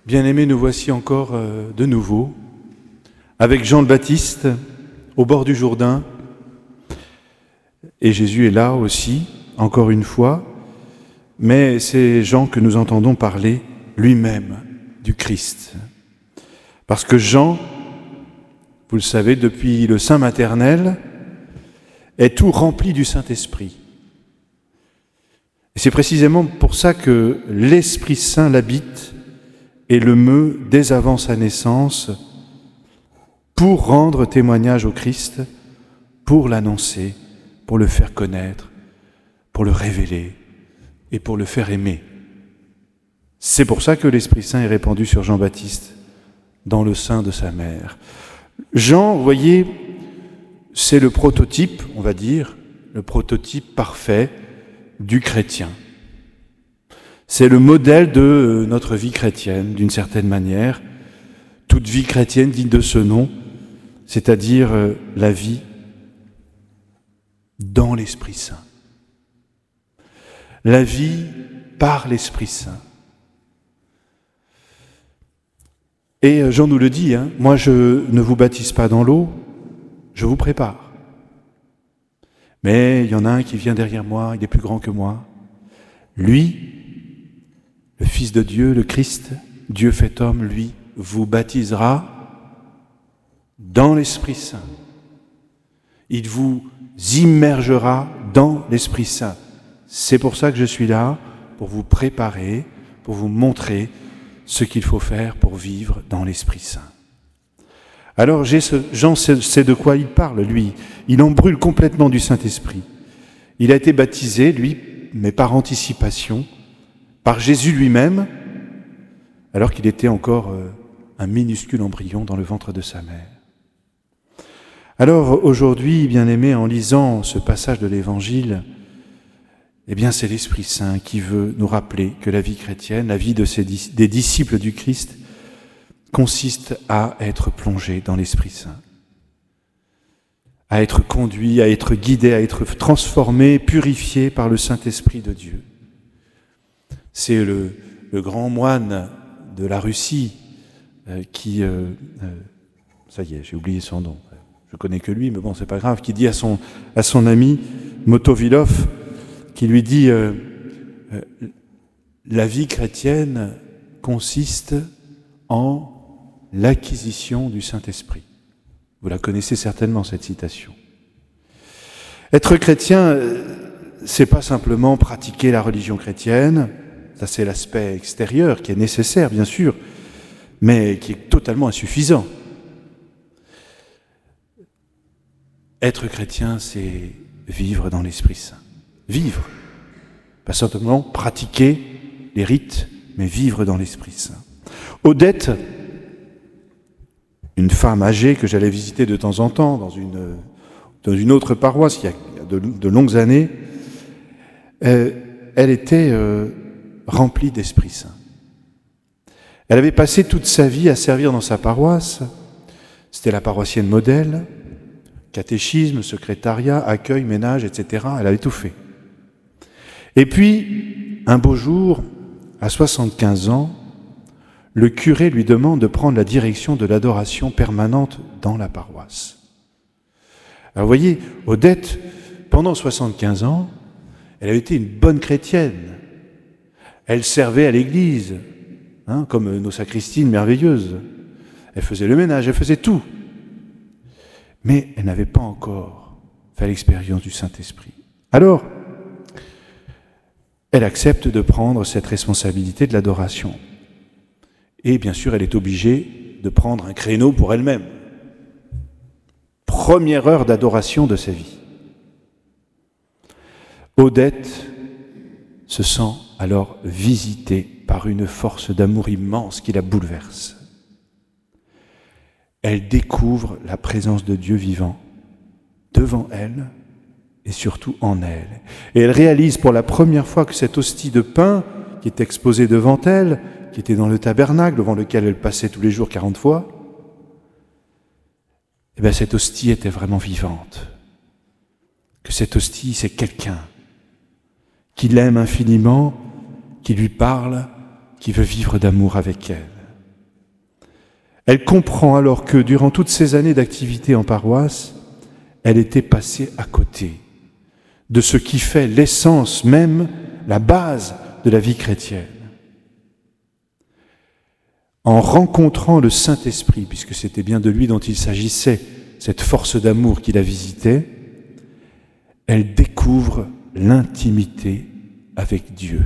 Bien-aimés, nous voici encore de nouveau avec Jean le Baptiste au bord du Jourdain. Et Jésus est là aussi, encore une fois, mais c'est Jean que nous entendons parler lui-même du Christ. Parce que Jean, vous le savez, depuis le sein maternel, est tout rempli du Saint-Esprit. Et c'est précisément pour ça que l'Esprit Saint l'habite et le meut dès avant sa naissance pour rendre témoignage au Christ, pour l'annoncer, pour le faire connaître, pour le révéler et pour le faire aimer. C'est pour ça que l'Esprit Saint est répandu sur Jean-Baptiste dans le sein de sa mère. Jean, vous voyez, c'est le prototype, on va dire, le prototype parfait du chrétien. C'est le modèle de notre vie chrétienne, d'une certaine manière. Toute vie chrétienne digne de ce nom, c'est-à-dire la vie dans l'Esprit Saint. La vie par l'Esprit Saint. Et Jean nous le dit, moi je ne vous baptise pas dans l'eau, je vous prépare. Mais il y en a un qui vient derrière moi, il est plus grand que moi. Lui, le Fils de Dieu, le Christ, Dieu fait homme, lui, vous baptisera dans l'Esprit Saint. Il vous immergera dans l'Esprit Saint. C'est pour ça que je suis là, pour vous préparer, pour vous montrer ce qu'il faut faire pour vivre dans l'Esprit Saint. Alors Jean sait de quoi il parle, lui. Il en brûle complètement du Saint-Esprit. Il a été baptisé, lui, mais par anticipation, par Jésus lui-même, alors qu'il était encore un minuscule embryon dans le ventre de sa mère. Alors aujourd'hui, bien-aimés, en lisant ce passage de l'Évangile, eh bien c'est l'Esprit Saint qui veut nous rappeler que la vie chrétienne, la vie des disciples du Christ, consiste à être plongé dans l'Esprit Saint, à être conduit, à être guidé, à être transformé, purifié par le Saint-Esprit de Dieu. C'est le grand moine de la Russie qui... ça y est, j'ai oublié son nom. Je connais que lui, mais bon, c'est pas grave. Qui dit à son ami Motovilov, qui lui dit la vie chrétienne consiste en l'acquisition du Saint-Esprit. Vous la connaissez certainement, cette citation. Être chrétien, c'est pas simplement pratiquer la religion chrétienne. Ça, c'est l'aspect extérieur qui est nécessaire, bien sûr, mais qui est totalement insuffisant. Être chrétien, c'est vivre dans l'Esprit Saint. Vivre. Pas simplement pratiquer les rites, mais vivre dans l'Esprit Saint. Odette, une femme âgée que j'allais visiter de temps en temps dans une autre paroisse il y a de longues années, elle était remplie d'Esprit Saint. Elle avait passé toute sa vie à servir dans sa paroisse. C'était la paroissienne modèle, catéchisme, secrétariat, accueil, ménage, etc. Elle avait tout fait. Et puis, un beau jour, à 75 ans, le curé lui demande de prendre la direction de l'adoration permanente dans la paroisse. Alors vous voyez, Odette, pendant 75 ans, elle avait été une bonne chrétienne. Elle servait à l'église, comme nos sacristines merveilleuses. Elle faisait le ménage, elle faisait tout. Mais elle n'avait pas encore fait l'expérience du Saint-Esprit. Alors, elle accepte de prendre cette responsabilité de l'adoration. Et bien sûr, elle est obligée de prendre un créneau pour elle-même. Première heure d'adoration de sa vie. Odette se sent alors visitée par une force d'amour immense qui la bouleverse. Elle découvre la présence de Dieu vivant devant elle et surtout en elle. Et elle réalise pour la première fois que cette hostie de pain qui est exposée devant elle, qui était dans le tabernacle, devant lequel elle passait tous les jours 40 fois, eh bien cette hostie était vraiment vivante. Que cette hostie, c'est quelqu'un qui l'aime infiniment, qui lui parle, qui veut vivre d'amour avec elle. Elle comprend alors que durant toutes ces années d'activité en paroisse, elle était passée à côté de ce qui fait l'essence même, la base de la vie chrétienne. En rencontrant le Saint-Esprit, puisque c'était bien de lui dont il s'agissait, cette force d'amour qui la visitait, elle découvre l'intimité avec Dieu.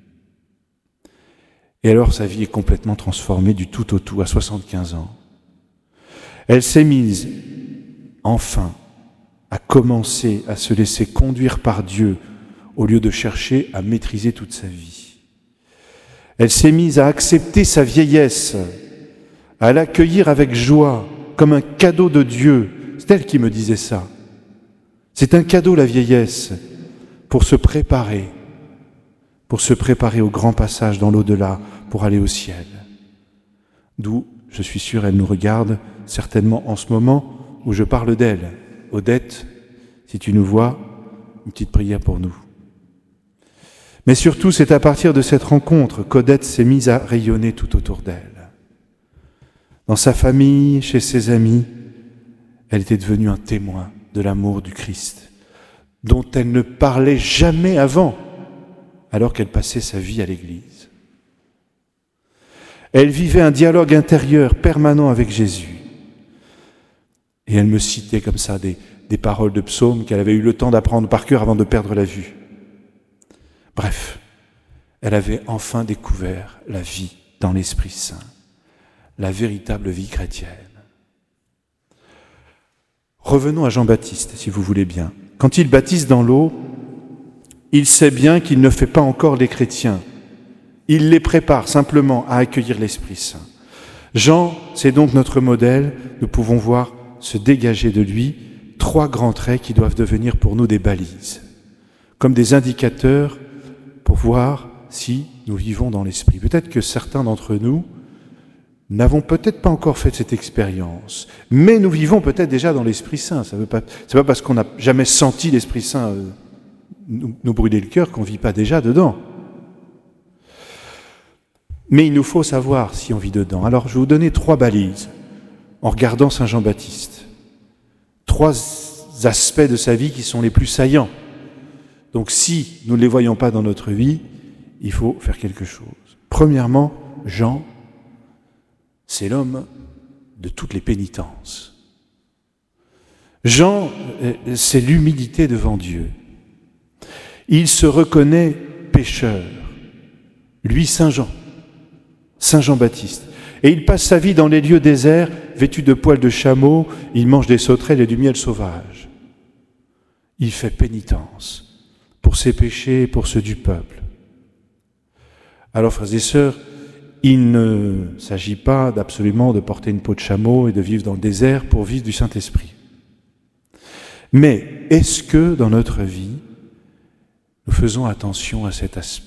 Et alors sa vie est complètement transformée du tout au tout à 75 ans. Elle s'est mise, enfin, à commencer à se laisser conduire par Dieu au lieu de chercher à maîtriser toute sa vie. Elle s'est mise à accepter sa vieillesse, à l'accueillir avec joie, comme un cadeau de Dieu. C'est elle qui me disait ça. C'est un cadeau, la vieillesse, pour se préparer au grand passage dans l'au-delà, pour aller au ciel. D'où, je suis sûr, elle nous regarde certainement en ce moment où je parle d'elle. Odette, si tu nous vois, une petite prière pour nous. Mais surtout, c'est à partir de cette rencontre qu'Odette s'est mise à rayonner tout autour d'elle. Dans sa famille, chez ses amis, elle était devenue un témoin de l'amour du Christ, dont elle ne parlait jamais avant, alors qu'elle passait sa vie à l'église. Elle vivait un dialogue intérieur permanent avec Jésus. Et elle me citait comme ça des paroles de psaumes qu'elle avait eu le temps d'apprendre par cœur avant de perdre la vue. Bref, elle avait enfin découvert la vie dans l'Esprit Saint, la véritable vie chrétienne. Revenons à Jean-Baptiste, si vous voulez bien. Quand il baptise dans l'eau, il sait bien qu'il ne fait pas encore les chrétiens. Il les prépare simplement à accueillir l'Esprit Saint. Jean, c'est donc notre modèle. Nous pouvons voir se dégager de lui 3 grands traits qui doivent devenir pour nous des balises, comme des indicateurs pour voir si nous vivons dans l'Esprit. Peut-être que certains d'entre nous n'avons peut-être pas encore fait cette expérience, mais nous vivons peut-être déjà dans l'Esprit Saint. C'est pas parce qu'on n'a jamais senti l'Esprit Saint nous brûler le cœur qu'on ne vit pas déjà dedans. Mais il nous faut savoir si on vit dedans. Alors je vais vous donner 3 balises en regardant Saint Jean-Baptiste. 3 aspects de sa vie qui sont les plus saillants. Donc si nous ne les voyons pas dans notre vie, il faut faire quelque chose. Premièrement, Jean, c'est l'homme de toutes les pénitences. Jean, c'est l'humilité devant Dieu. Il se reconnaît pécheur. Lui, Saint Jean-Baptiste. Et il passe sa vie dans les lieux déserts, vêtu de poils de chameau, il mange des sauterelles et du miel sauvage. Il fait pénitence pour ses péchés et pour ceux du peuple. Alors, frères et sœurs, il ne s'agit pas absolument de porter une peau de chameau et de vivre dans le désert pour vivre du Saint-Esprit. Mais est-ce que dans notre vie, nous faisons attention à cet aspect ?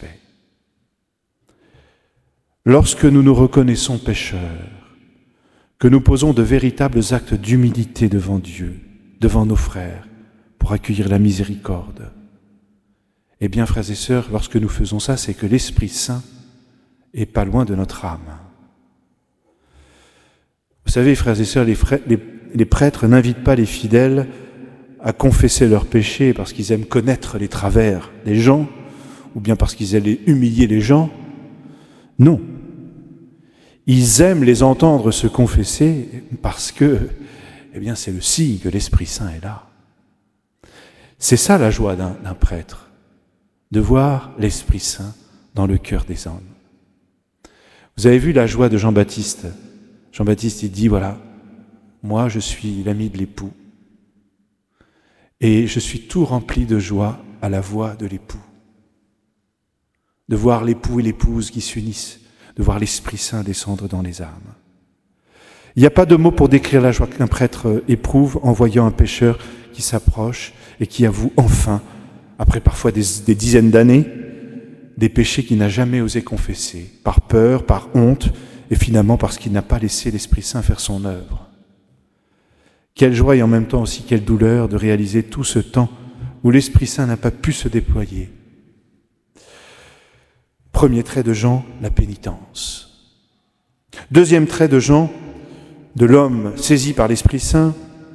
Lorsque nous nous reconnaissons pécheurs, que nous posons de véritables actes d'humilité devant Dieu, devant nos frères, pour accueillir la miséricorde, eh bien, frères et sœurs, lorsque nous faisons ça, c'est que l'Esprit Saint est pas loin de notre âme. Vous savez, frères et sœurs, les prêtres n'invitent pas les fidèles à confesser leurs péchés parce qu'ils aiment connaître les travers des gens, ou bien parce qu'ils aiment humilier les gens. Non. Ils aiment les entendre se confesser parce que, eh bien, c'est le signe que l'Esprit Saint est là. C'est ça la joie d'un prêtre, de voir l'Esprit Saint dans le cœur des hommes. Vous avez vu la joie de Jean-Baptiste. Jean-Baptiste, il dit, voilà, moi je suis l'ami de l'époux et je suis tout rempli de joie à la voix de l'époux. De voir l'époux et l'épouse qui s'unissent, de voir l'Esprit Saint descendre dans les âmes. Il n'y a pas de mots pour décrire la joie qu'un prêtre éprouve en voyant un pécheur qui s'approche et qui avoue enfin, après parfois des dizaines d'années, des péchés qu'il n'a jamais osé confesser, par peur, par honte, et finalement parce qu'il n'a pas laissé l'Esprit Saint faire son œuvre. Quelle joie et en même temps aussi quelle douleur de réaliser tout ce temps où l'Esprit Saint n'a pas pu se déployer. Premier trait de Jean, la pénitence. Deuxième trait de Jean, de l'homme saisi par l'Esprit Saint,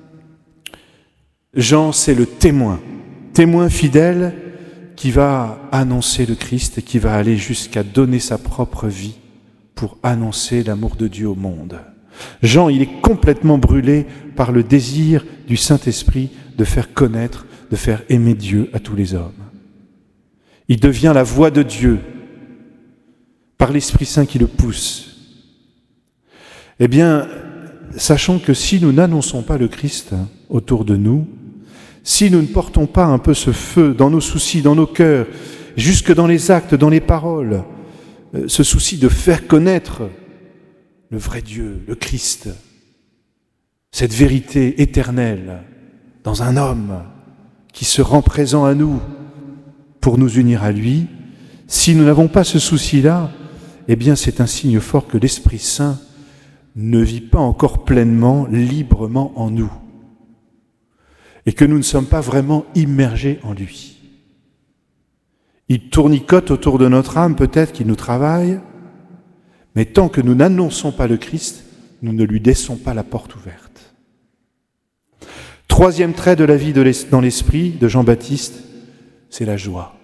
Jean, c'est le témoin fidèle qui va annoncer le Christ et qui va aller jusqu'à donner sa propre vie pour annoncer l'amour de Dieu au monde. Jean, il est complètement brûlé par le désir du Saint-Esprit de faire connaître, de faire aimer Dieu à tous les hommes. Il devient la voix de Dieu par l'Esprit Saint qui le pousse. Eh bien, sachons que si nous n'annonçons pas le Christ autour de nous, si nous ne portons pas un peu ce feu dans nos soucis, dans nos cœurs, jusque dans les actes, dans les paroles, ce souci de faire connaître le vrai Dieu, le Christ, cette vérité éternelle dans un homme qui se rend présent à nous pour nous unir à lui, si nous n'avons pas ce souci-là, eh bien c'est un signe fort que l'Esprit Saint ne vit pas encore pleinement, librement en nous, et que nous ne sommes pas vraiment immergés en lui. Il tournicote autour de notre âme, peut-être qu'il nous travaille, mais tant que nous n'annonçons pas le Christ, nous ne lui laissons pas la porte ouverte. Troisième trait de la vie dans l'esprit de Jean-Baptiste, c'est la joie.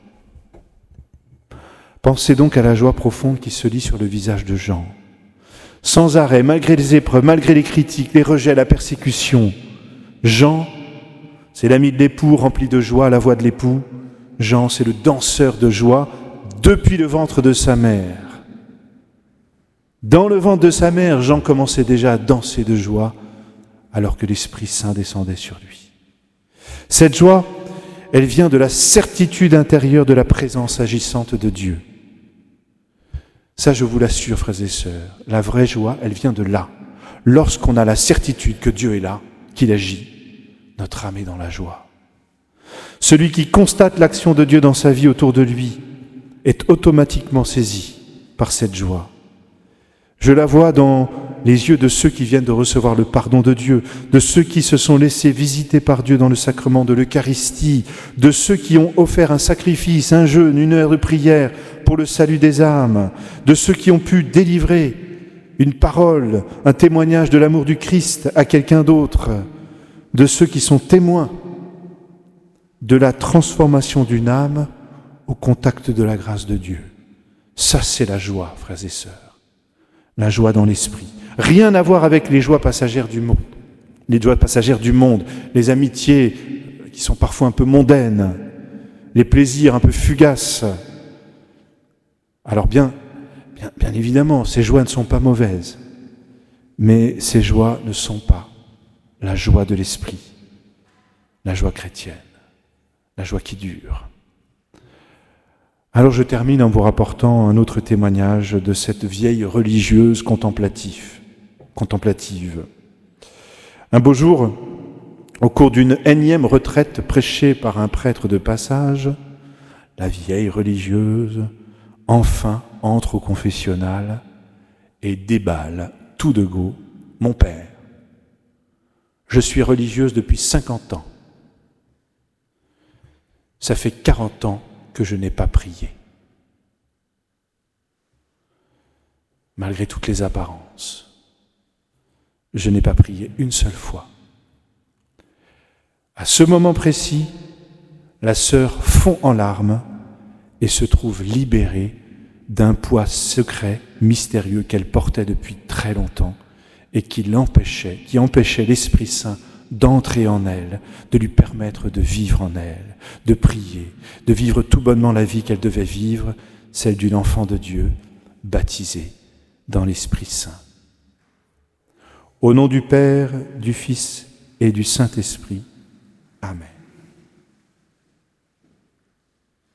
Pensez donc à la joie profonde qui se lit sur le visage de Jean. Sans arrêt, malgré les épreuves, malgré les critiques, les rejets, la persécution, Jean, c'est l'ami de l'époux rempli de joie, la voix de l'époux. Jean, c'est le danseur de joie depuis le ventre de sa mère. Dans le ventre de sa mère, Jean commençait déjà à danser de joie alors que l'Esprit Saint descendait sur lui. Cette joie, elle vient de la certitude intérieure de la présence agissante de Dieu. Ça, je vous l'assure, frères et sœurs, la vraie joie, elle vient de là. Lorsqu'on a la certitude que Dieu est là, qu'il agit, notre âme est dans la joie. Celui qui constate l'action de Dieu dans sa vie autour de lui est automatiquement saisi par cette joie. Je la vois dans les yeux de ceux qui viennent de recevoir le pardon de Dieu, de ceux qui se sont laissés visiter par Dieu dans le sacrement de l'Eucharistie, de ceux qui ont offert un sacrifice, un jeûne, une heure de prière pour le salut des âmes, de ceux qui ont pu délivrer une parole, un témoignage de l'amour du Christ à quelqu'un d'autre, de ceux qui sont témoins de la transformation d'une âme au contact de la grâce de Dieu. Ça, c'est la joie, frères et sœurs. La joie dans l'esprit. Rien à voir avec les joies passagères du monde. Les joies passagères du monde, les amitiés qui sont parfois un peu mondaines, les plaisirs un peu fugaces. Alors bien évidemment, ces joies ne sont pas mauvaises, mais ces joies ne sont pas la joie de l'esprit, la joie chrétienne, la joie qui dure. Alors je termine en vous rapportant un autre témoignage de cette vieille religieuse contemplative. Un beau jour, au cours d'une énième retraite prêchée par un prêtre de passage, la vieille religieuse enfin entre au confessionnal et déballe tout de go: « Mon père, je suis religieuse depuis 50 ans. Ça fait 40 ans que je n'ai pas prié. Malgré toutes les apparences, je n'ai pas prié une seule fois. » À ce moment précis, la sœur fond en larmes et se trouve libérée d'un poids secret, mystérieux qu'elle portait depuis très longtemps et qui empêchait l'Esprit Saint d'entrer en elle, de lui permettre de vivre en elle, de prier, de vivre tout bonnement la vie qu'elle devait vivre, celle d'une enfant de Dieu, baptisée dans l'Esprit Saint. Au nom du Père, du Fils et du Saint-Esprit. Amen.